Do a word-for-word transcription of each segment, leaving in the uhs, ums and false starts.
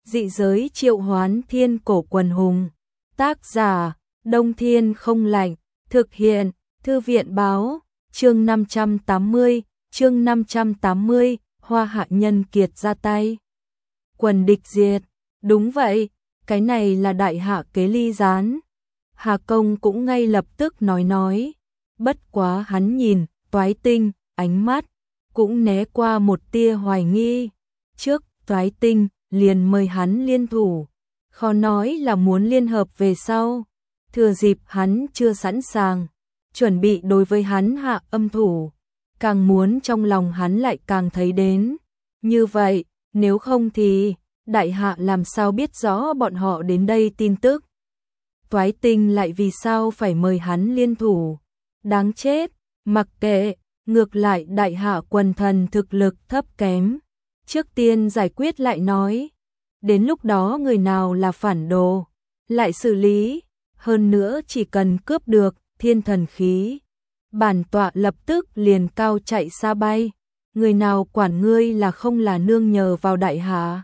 Dị giới triệu hoán thiên cổ quần hùng. Tác giả, Đông Thiên không lạnh. Thực hiện, Thư viện báo. Chương năm trăm tám mươi, chương năm trăm tám mươi, Hoa Hạ nhân kiệt ra tay. Quần địch diệt. Đúng vậy, cái này là đại hạ kế ly gián. Hà Công cũng ngay lập tức nói nói. Bất quá hắn nhìn, Toái Tinh, ánh mắt cũng né qua một tia hoài nghi. Trước, Toái Tinh liền mời hắn liên thủ, khó nói là muốn liên hợp về sau. Thừa dịp hắn chưa sẵn sàng, chuẩn bị đối với hắn hạ âm thủ, càng muốn trong lòng hắn lại càng thấy đến. Như vậy, nếu không thì đại hạ làm sao biết rõ bọn họ đến đây tin tức. Toái Tinh lại vì sao phải mời hắn liên thủ? Đáng chết, mặc kệ, ngược lại đại hạ quần thần thực lực thấp kém. Trước tiên giải quyết lại nói, đến lúc đó người nào là phản đồ, lại xử lý, hơn nữa chỉ cần cướp được thiên thần khí. Bản tọa lập tức liền cao chạy xa bay, người nào quản ngươi là không là nương nhờ vào đại hạ.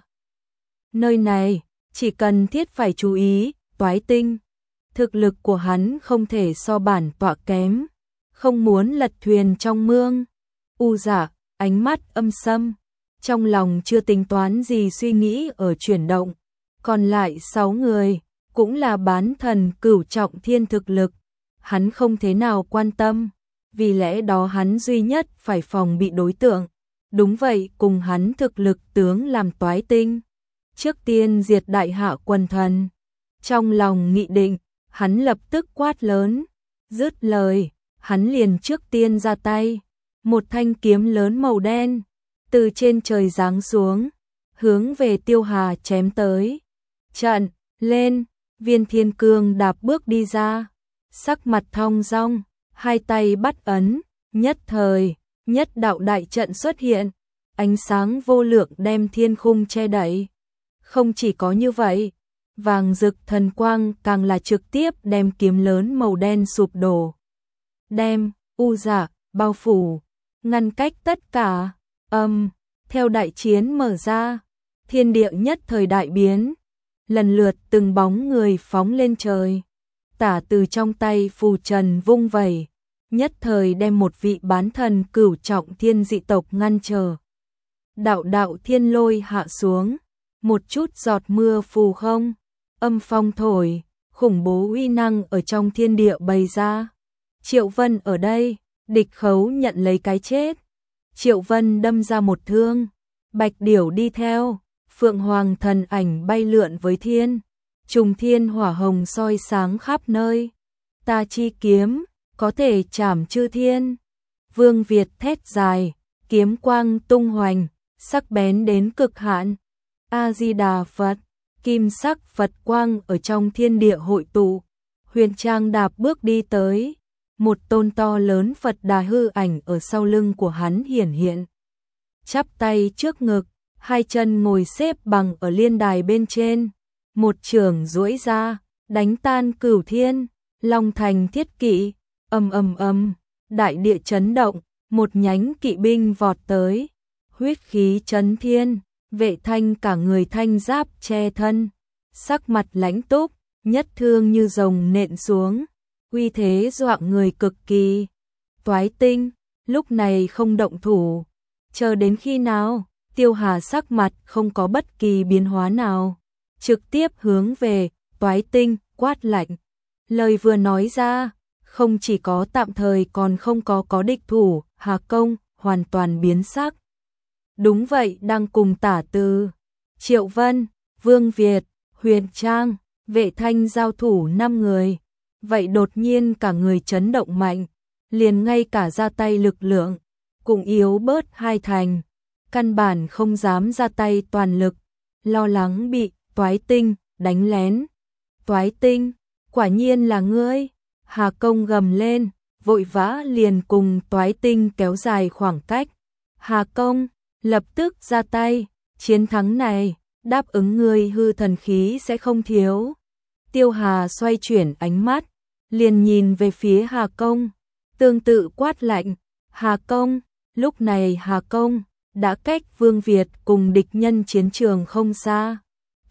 Nơi này, chỉ cần thiết phải chú ý, Toái Tinh. Thực lực của hắn không thể so bản tọa kém, không muốn lật thuyền trong mương. U Dạ, ánh mắt âm sâm, trong lòng chưa tính toán gì suy nghĩ ở chuyển động. Còn lại sáu người, cũng là bán thần cửu trọng thiên thực lực. Hắn không thế nào quan tâm, vì lẽ đó hắn duy nhất phải phòng bị đối tượng. Đúng vậy, cùng hắn thực lực tướng làm Toái Tinh. Trước tiên diệt đại hạ quần thần. Trong lòng nghị định, hắn lập tức quát lớn. Dứt lời, hắn liền trước tiên ra tay. Một thanh kiếm lớn màu đen, từ trên trời giáng xuống, hướng về Tiêu Hà chém tới. Trận, lên, Viên Thiên Cương đạp bước đi ra, sắc mặt thong dong, hai tay bắt ấn, nhất thời, nhất đạo đại trận xuất hiện, ánh sáng vô lượng đem thiên khung che đậy. Không chỉ có như vậy, vàng rực thần quang càng là trực tiếp đem kiếm lớn màu đen sụp đổ. Đem, U Dạ, bao phủ, ngăn cách tất cả, âm, theo đại chiến mở ra, thiên địa nhất thời đại biến, lần lượt từng bóng người phóng lên trời. Tả từ trong tay phù trần vung vẩy, nhất thời đem một vị bán thần cửu trọng thiên dị tộc ngăn trở. Đạo đạo thiên lôi hạ xuống, một chút giọt mưa phù không, âm phong thổi, khủng bố uy năng ở trong thiên địa bày ra. Triệu Vân ở đây, địch khấu nhận lấy cái chết. Triệu Vân đâm ra một thương, bạch điểu đi theo, phượng hoàng thần ảnh bay lượn với thiên. Trùng thiên hỏa hồng soi sáng khắp nơi. Ta chi kiếm, có thể chảm chư thiên. Vương Việt thét dài, kiếm quang tung hoành, sắc bén đến cực hạn. A-di-đà Phật, kim sắc Phật quang ở trong thiên địa hội tụ. Huyền Trang đạp bước đi tới, một tôn to lớn Phật Đà hư ảnh ở sau lưng của hắn hiển hiện. Chắp tay trước ngực, hai chân ngồi xếp bằng ở liên đài bên trên, một chưởng duỗi ra, đánh tan cửu thiên, long thành thiết kỵ, ầm ầm ầm, đại địa chấn động, một nhánh kỵ binh vọt tới, huyết khí chấn thiên. Vệ Thanh cả người thanh giáp che thân, sắc mặt lãnh túc, nhất thương như rồng nện xuống, uy thế dọa người cực kỳ. Toái Tinh, lúc này không động thủ, chờ đến khi nào? Tiêu Hà sắc mặt không có bất kỳ biến hóa nào, trực tiếp hướng về Toái Tinh quát lạnh. Lời vừa nói ra, không chỉ có tạm thời còn không có có địch thủ, Hà Công hoàn toàn biến sắc. Đúng vậy, đang cùng Tả Từ, Triệu Vân, Vương Việt, Huyền Trang, Vệ Thanh giao thủ năm người. Vậy đột nhiên cả người chấn động mạnh, liền ngay cả ra tay lực lượng cũng yếu bớt hai thành, căn bản không dám ra tay toàn lực, lo lắng bị Toái Tinh đánh lén. Toái Tinh, quả nhiên là ngươi. Hà Công gầm lên, vội vã liền cùng Toái Tinh kéo dài khoảng cách. Hà Công lập tức ra tay, chiến thắng này, đáp ứng ngươi hư thần khí sẽ không thiếu. Tiêu Hà xoay chuyển ánh mắt, liền nhìn về phía Hà Công, tương tự quát lạnh. Hà Công, lúc này Hà Công đã cách Vương Việt cùng địch nhân chiến trường không xa,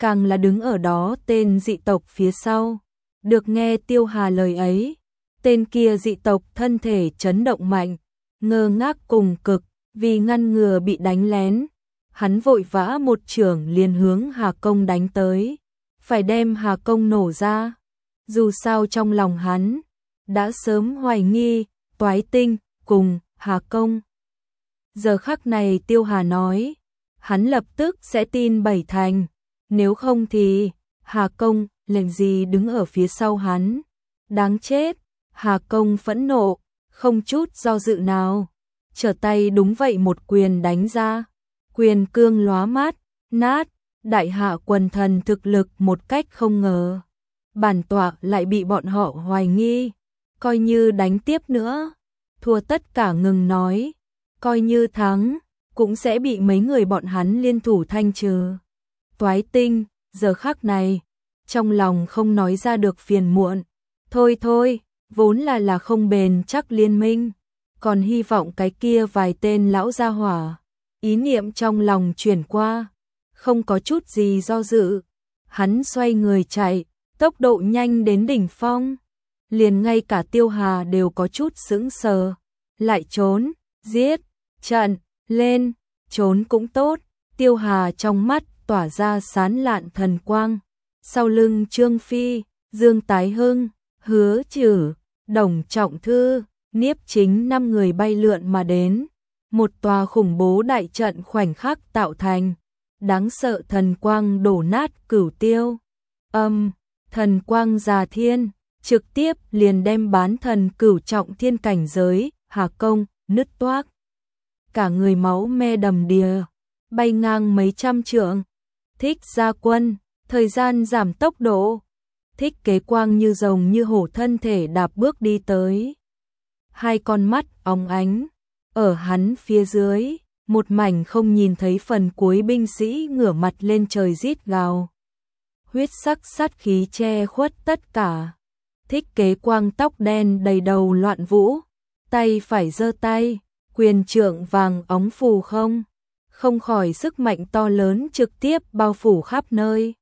càng là đứng ở đó tên dị tộc phía sau. Được nghe Tiêu Hà lời ấy, tên kia dị tộc thân thể chấn động mạnh, ngơ ngác cùng cực, vì ngăn ngừa bị đánh lén. Hắn vội vã một chưởng liền hướng Hà Công đánh tới, phải đem Hà Công nổ ra. Dù sao trong lòng hắn đã sớm hoài nghi Toái Tinh cùng Hà Công. Giờ khắc này Tiêu Hà nói, hắn lập tức sẽ tin bảy thành, nếu không thì Hà Công làm gì đứng ở phía sau hắn. Đáng chết. Hà Công phẫn nộ, không chút do dự nào, trở tay đúng vậy một quyền đánh ra. Quyền cương lóa mát, nát, đại hạ quần thần thực lực một cách không ngờ. Bản tọa lại bị bọn họ hoài nghi, coi như đánh tiếp nữa, thua tất cả ngừng nói, coi như thắng, cũng sẽ bị mấy người bọn hắn liên thủ thanh trừ. Toái Tinh, giờ khắc này, trong lòng không nói ra được phiền muộn, thôi thôi, vốn là là không bền chắc liên minh, còn hy vọng cái kia vài tên lão gia hỏa. Ý niệm trong lòng chuyển qua, không có chút gì do dự, hắn xoay người chạy, tốc độ nhanh đến đỉnh phong, liền ngay cả Tiêu Hà đều có chút sững sờ, lại trốn, giết, chặn, lên, trốn cũng tốt. Tiêu Hà trong mắt tỏa ra sán lạn thần quang, sau lưng Trương Phi, Dương Tái Hưng, Hứa Trử, Đồng Trọng Thư, Niếp Chính năm người bay lượn mà đến. Một tòa khủng bố đại trận khoảnh khắc tạo thành, đáng sợ thần quang đổ nát cửu tiêu. Âm, thần quang già thiên, trực tiếp liền đem bán thần cửu trọng thiên cảnh giới, Hà Công, nứt toác. Cả người máu me đầm đìa, bay ngang mấy trăm trượng. Thích gia quân, thời gian giảm tốc độ. Thích Kế Quang như rồng như hổ thân thể đạp bước đi tới. Hai con mắt óng ánh. Ở hắn phía dưới, một mảnh không nhìn thấy phần cuối binh sĩ ngửa mặt lên trời rít gào. Huyết sắc sát khí che khuất tất cả. Thích Kế Quang tóc đen đầy đầu loạn vũ, tay phải giơ tay, quyền trượng vàng óng phù không, không khỏi sức mạnh to lớn trực tiếp bao phủ khắp nơi.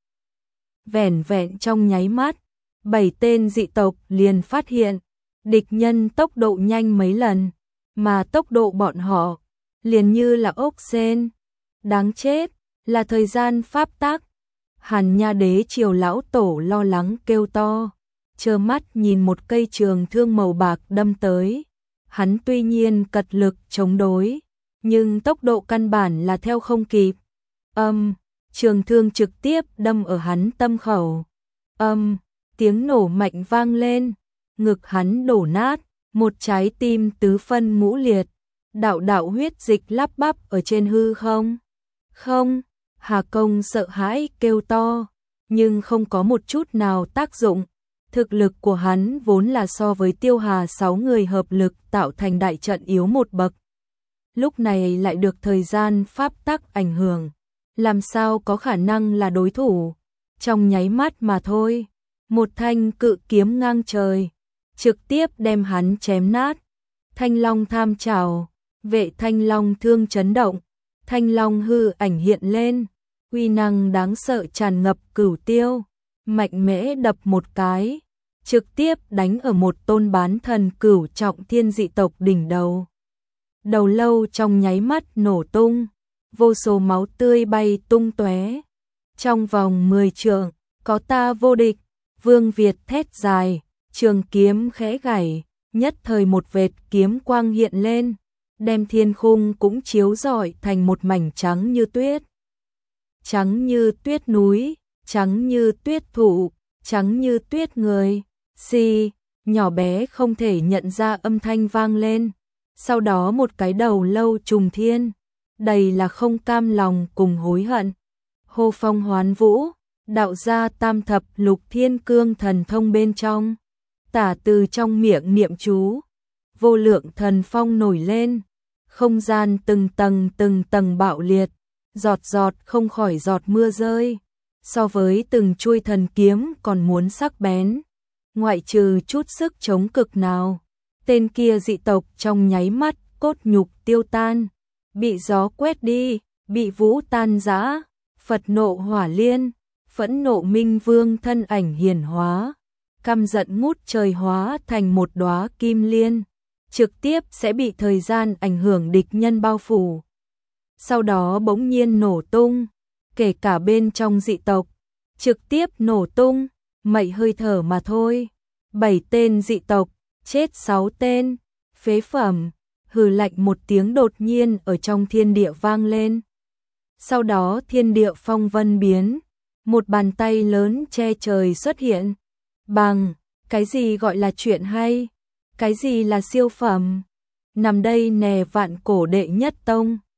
Vẻn vẹn trong nháy mắt, bảy tên dị tộc liền phát hiện, địch nhân tốc độ nhanh mấy lần. Mà tốc độ bọn họ liền như là ốc sên. Đáng chết, là thời gian pháp tắc. Hàn Nha Đế Triều lão tổ lo lắng kêu to, trơ mắt nhìn một cây trường thương màu bạc đâm tới. Hắn tuy nhiên cật lực chống đối, nhưng tốc độ căn bản là theo không kịp. Âm, trường thương trực tiếp đâm ở hắn tâm khẩu. Âm, tiếng nổ mạnh vang lên, ngực hắn đổ nát. Một trái tim tứ phân ngũ liệt, đạo đạo huyết dịch lắp bắp ở trên hư không. Không, Hà Công sợ hãi kêu to, nhưng không có một chút nào tác dụng. Thực lực của hắn vốn là so với Tiêu Hà sáu người hợp lực tạo thành đại trận yếu một bậc. Lúc này lại được thời gian pháp tắc ảnh hưởng, làm sao có khả năng là đối thủ. Trong nháy mắt mà thôi, một thanh cự kiếm ngang trời, trực tiếp đem hắn chém nát. Thanh Long tham trảo, vệ Thanh Long thương chấn động, Thanh Long hư ảnh hiện lên, uy năng đáng sợ tràn ngập cửu tiêu, mạnh mẽ đập một cái, trực tiếp đánh ở một tôn bán thần cửu trọng thiên dị tộc đỉnh đầu. Đầu lâu trong nháy mắt nổ tung, vô số máu tươi bay tung tóe. Trong vòng mười trượng, có ta vô địch, Vương Việt thét dài. Trường kiếm khẽ gảy, nhất thời một vệt kiếm quang hiện lên, đem thiên khung cũng chiếu rọi thành một mảnh trắng như tuyết. Trắng như tuyết núi, trắng như tuyết thụ, trắng như tuyết người. Xì, nhỏ bé không thể nhận ra âm thanh vang lên. Sau đó một cái đầu lâu trùng thiên, đầy là không cam lòng cùng hối hận. Hô phong hoán vũ, đạo ra tam thập lục thiên cương thần thông bên trong. Tả từ trong miệng niệm chú, vô lượng thần phong nổi lên, không gian từng tầng từng tầng bạo liệt, giọt giọt không khỏi giọt mưa rơi, so với từng chuôi thần kiếm còn muốn sắc bén, ngoại trừ chút sức chống cực nào. Tên kia dị tộc trong nháy mắt cốt nhục tiêu tan, bị gió quét đi, bị vũ tan rã, Phật nộ hỏa liên, phẫn nộ minh vương thân ảnh hiển hóa, căm giận ngút trời hóa thành một đóa kim liên, trực tiếp sẽ bị thời gian ảnh hưởng địch nhân bao phủ. Sau đó bỗng nhiên nổ tung, kể cả bên trong dị tộc, trực tiếp nổ tung, mảy hơi thở mà thôi. Bảy tên dị tộc, chết sáu tên, phế phẩm, hừ lạnh một tiếng đột nhiên ở trong thiên địa vang lên. Sau đó thiên địa phong vân biến, một bàn tay lớn che trời xuất hiện. Bằng, cái gì gọi là chuyện hay? Cái gì là siêu phẩm? Nằm đây nè vạn cổ đệ nhất tông.